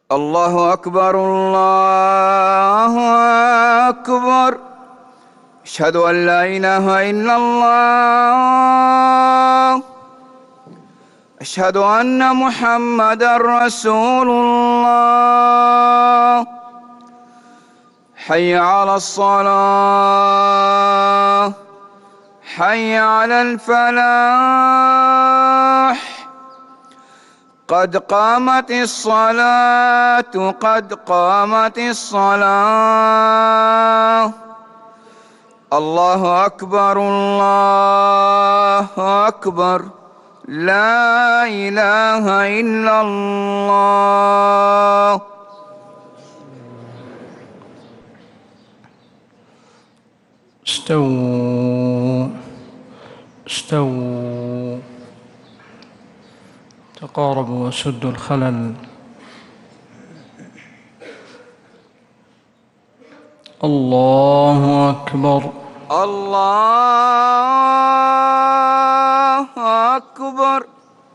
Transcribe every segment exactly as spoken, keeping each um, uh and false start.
الله أكبر الله أكبر. أشهد أن لا إله إلا الله. أشهد أن محمدًا رسول الله. حي على الصلاة، حي على الفلاح. قد قامت الصلاة، قد قامت الصلاة. الله أكبر الله أكبر. لا إله إلا الله. استووا استووا تقاربوا وسدوا الخلل. الله أكبر الله أكبر.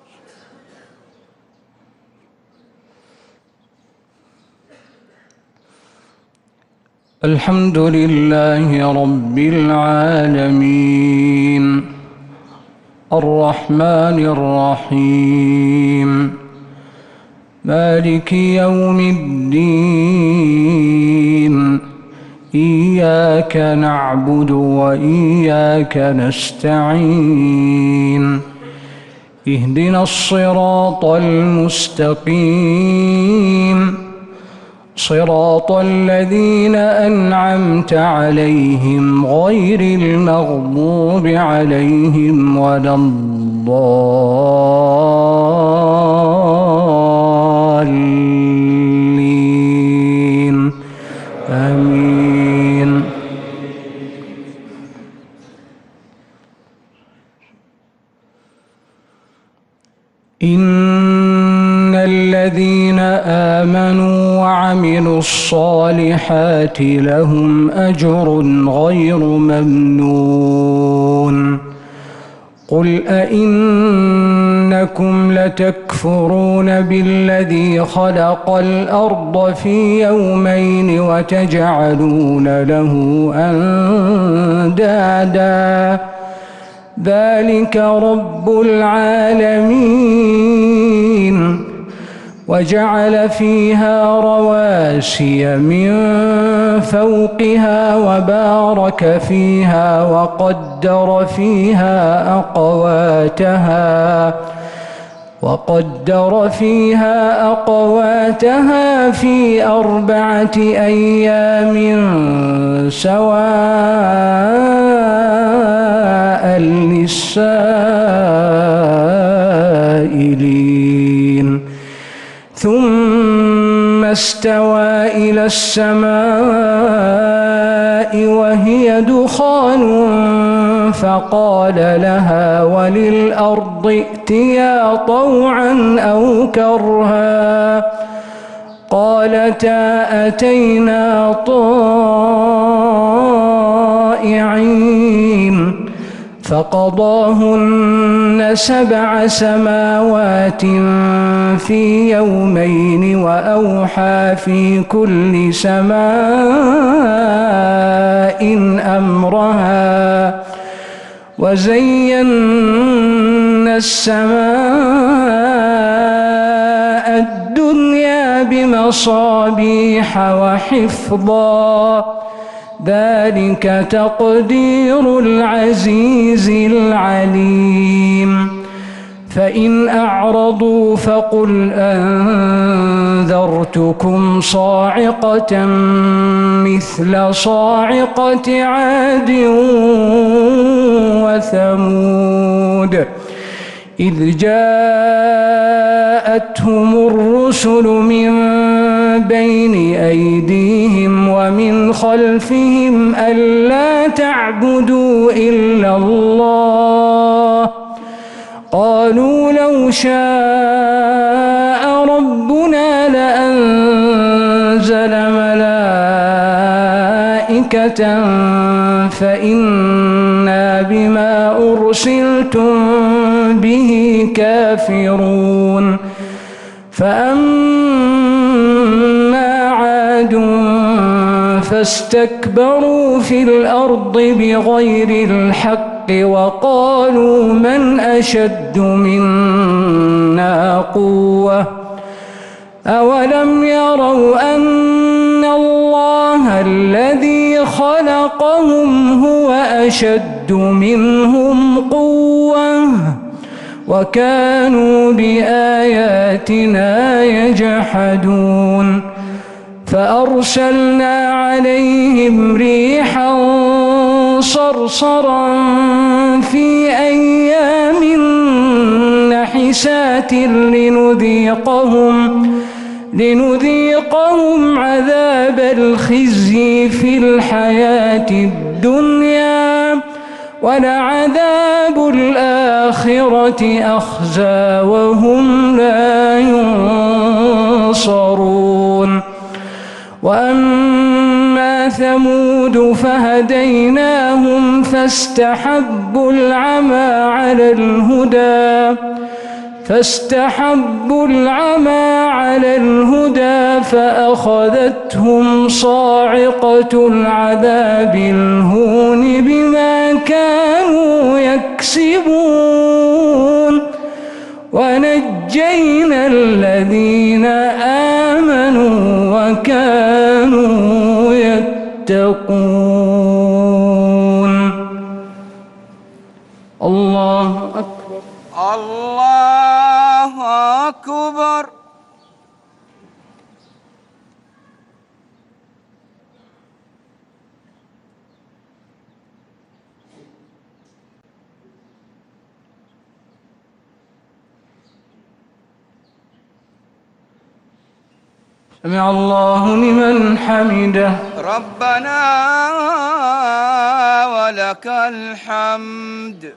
الحمد لله رب العالمين الرحمن الرحيم مالك يوم الدين. إياك نعبد وإياك نستعين. اهدنا الصراط المستقيم صراط الذين أنعمت عليهم غير المغضوب عليهم ولا الضالين. آمين. إن الذين آمنوا وعملوا الصالحات لهم أجر غير ممنون. قل أئنكم لتكفرون بالذي خلق الأرض في يومين وتجعلون له أندادا ذلك رب العالمين. وجعل فيها رواسي من فوقها وبارك فيها وقدر فيها أقواتها وقدر فيها أقواتها في أربعة أيام سواء للسائلين. ثم استوى إلى السماء وهي دخان فقال لها وللأرض ائتيا طوعا أو كرها قالتا أتينا طائعين. فقضاهن سبع سماوات في يومين وأوحى في كل سماء أمرها وزينا السماء الدنيا بمصابيح وحفظا ذلك تقدير العزيز العليم. فإن أعرضوا فقل أنذرتكم صاعقة مثل صاعقة عاد وثمود إذ جاءتهم الرسل من بين أيديهم ومن خلفهم ألا تعبدوا إلا الله قالوا لو شاء ربنا لأنزل ملائكة فإنا بما أرسلتم به كافرون. فأما فاستكبروا في الأرض بغير الحق وقالوا من أشد منا قوة أولم يروا أن الله الذي خلقهم هو أشد منهم قوة وكانوا بآياتنا يجحدون فأرسلنا عليهم ريحا صرصرا في أيام نحسات لنذيقهم لنذيقهم عذاب الخزي في الحياة الدنيا ولعذاب الآخرة أخزى وهم لا ينصرون وأما ثمود فهديناهم فاستحبوا العمى على الهدى فاستحبوا العمى على الهدى فأخذتهم صاعقة العذاب الهون بما كانوا يكسبون ونجينا الذين آمنوا وكانوا يتقون. الله أكبر. الله أكبر. سمع الله لمن حمده. ربنا ولك الحمد.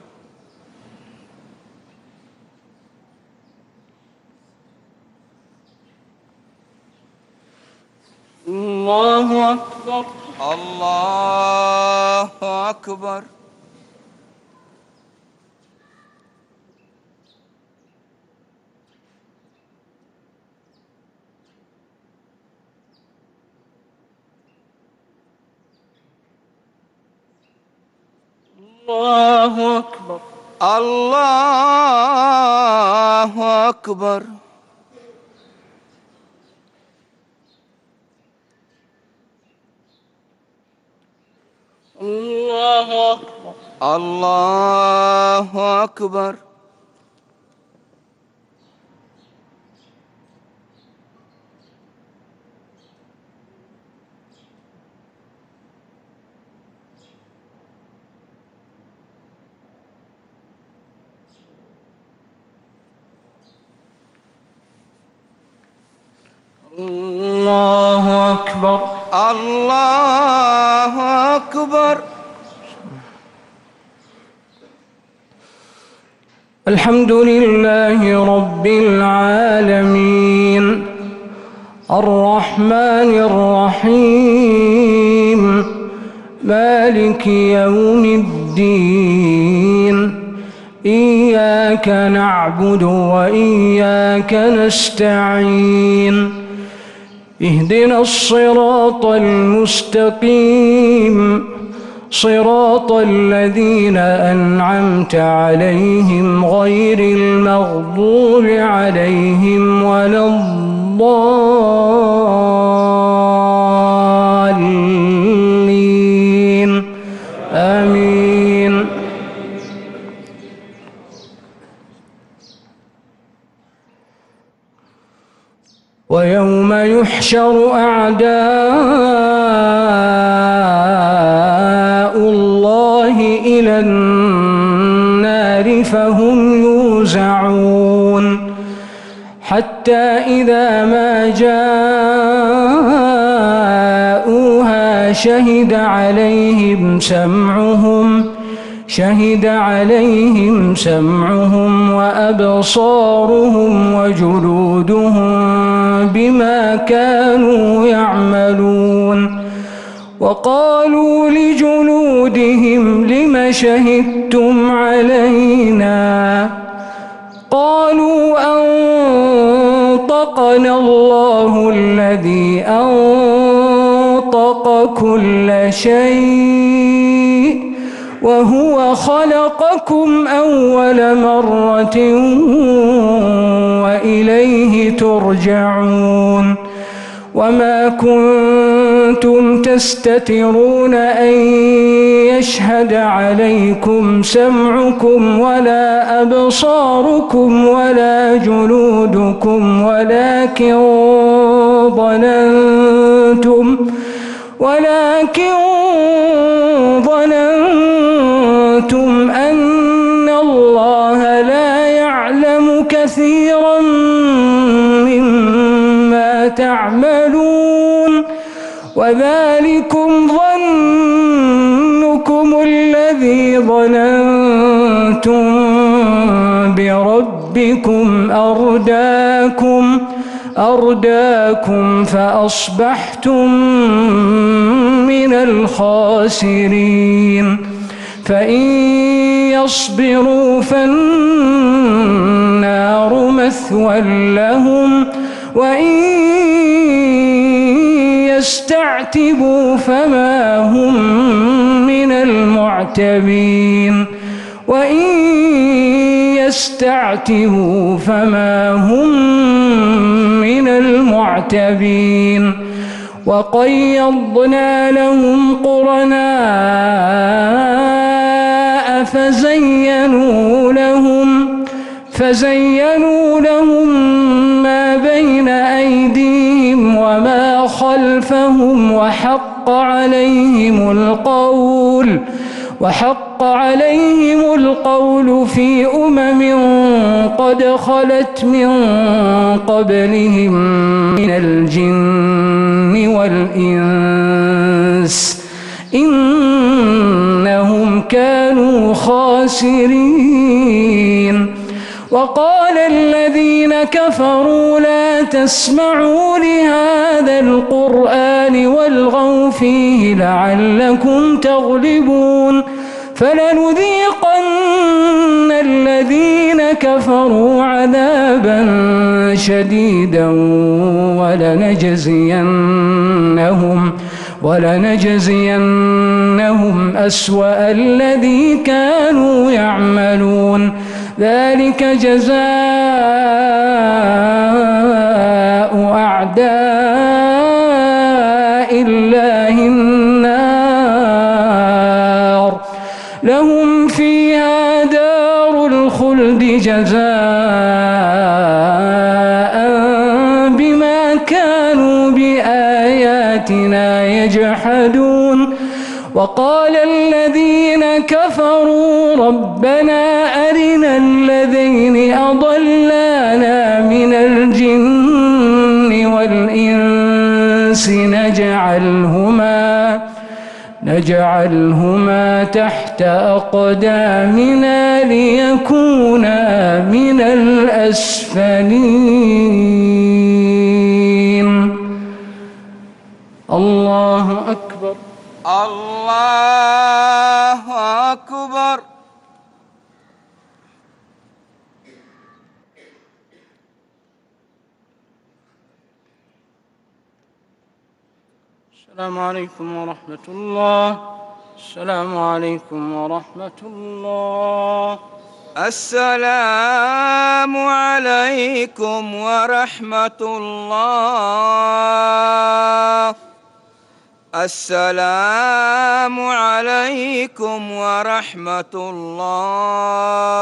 الله أكبر. الله أكبر. الله أكبر. الله أكبر. الله أكبر. الله أكبر. الله أكبر. الله أكبر. الحمد لله رب العالمين الرحمن الرحيم مالك يوم الدين إياك نعبد وإياك نستعين اهدنا الصراط المستقيم صراط الذين أنعمت عليهم غير المغضوب عليهم ولا الضالين آمين. ويوم يحشر أعداء الله إلى النار فهم يوزعون حتى إذا ما جاءوها شهد عليهم سمعهم شهد عليهم سمعهم وأبصارهم وجلودهم بما كانوا يعملون وقالوا لجلودهم لم شهدتم علينا قالوا أنطقنا الله الذي أنطق أنطق كل شيء وهو خلقكم أول مرة وإليه ترجعون وما كنتم تستترون أن يشهد عليكم سمعكم ولا أبصاركم ولا جلودكم ولكن ظننتم ولكن ظننتم أن الله لا يعلم كثيرا مما تعملون وذلكم ظنكم الذي ظننتم بربكم أرداكم أرداكم فأصبحتم من الخاسرين فإن يصبروا فالنار مثوى لهم وإن يستعتبوا فما هم من المعتبين وإن يستعتبوا فما هم من المعتبين وقيضنا لهم قرناء فزينوا لهم فزينوا لهم ما بين أيديهم وما خلفهم وحق عليهم القول وحق عليهم القول في أمم قد خلت من قبلهم من الجن والإنس إنهم كانوا خاسرين وقال الذين كفروا لا تسمعوا لهذا القرآن والغوا فيه لعلكم تغلبون فلنذيقن الذين كفروا عذابا شديدا ولنجزينهم ولنجزينهم أسوأ الذي كانوا يعملون ذلك جزاء أعداء الله النار لهم فيها دار الخلد جزاء بما كانوا بآياتنا يجحدون وقال الذين كفروا ربنا أرنا الذين أضلانا من الجن والإنس نجعلهما نجعلهما تحت أقدامنا ليكونا من الأسفلين. الله أكبر. الله أكبر. السلام عليكم ورحمة الله. السلام عليكم ورحمة الله. السلام عليكم ورحمة الله. السلام عليكم ورحمة الله.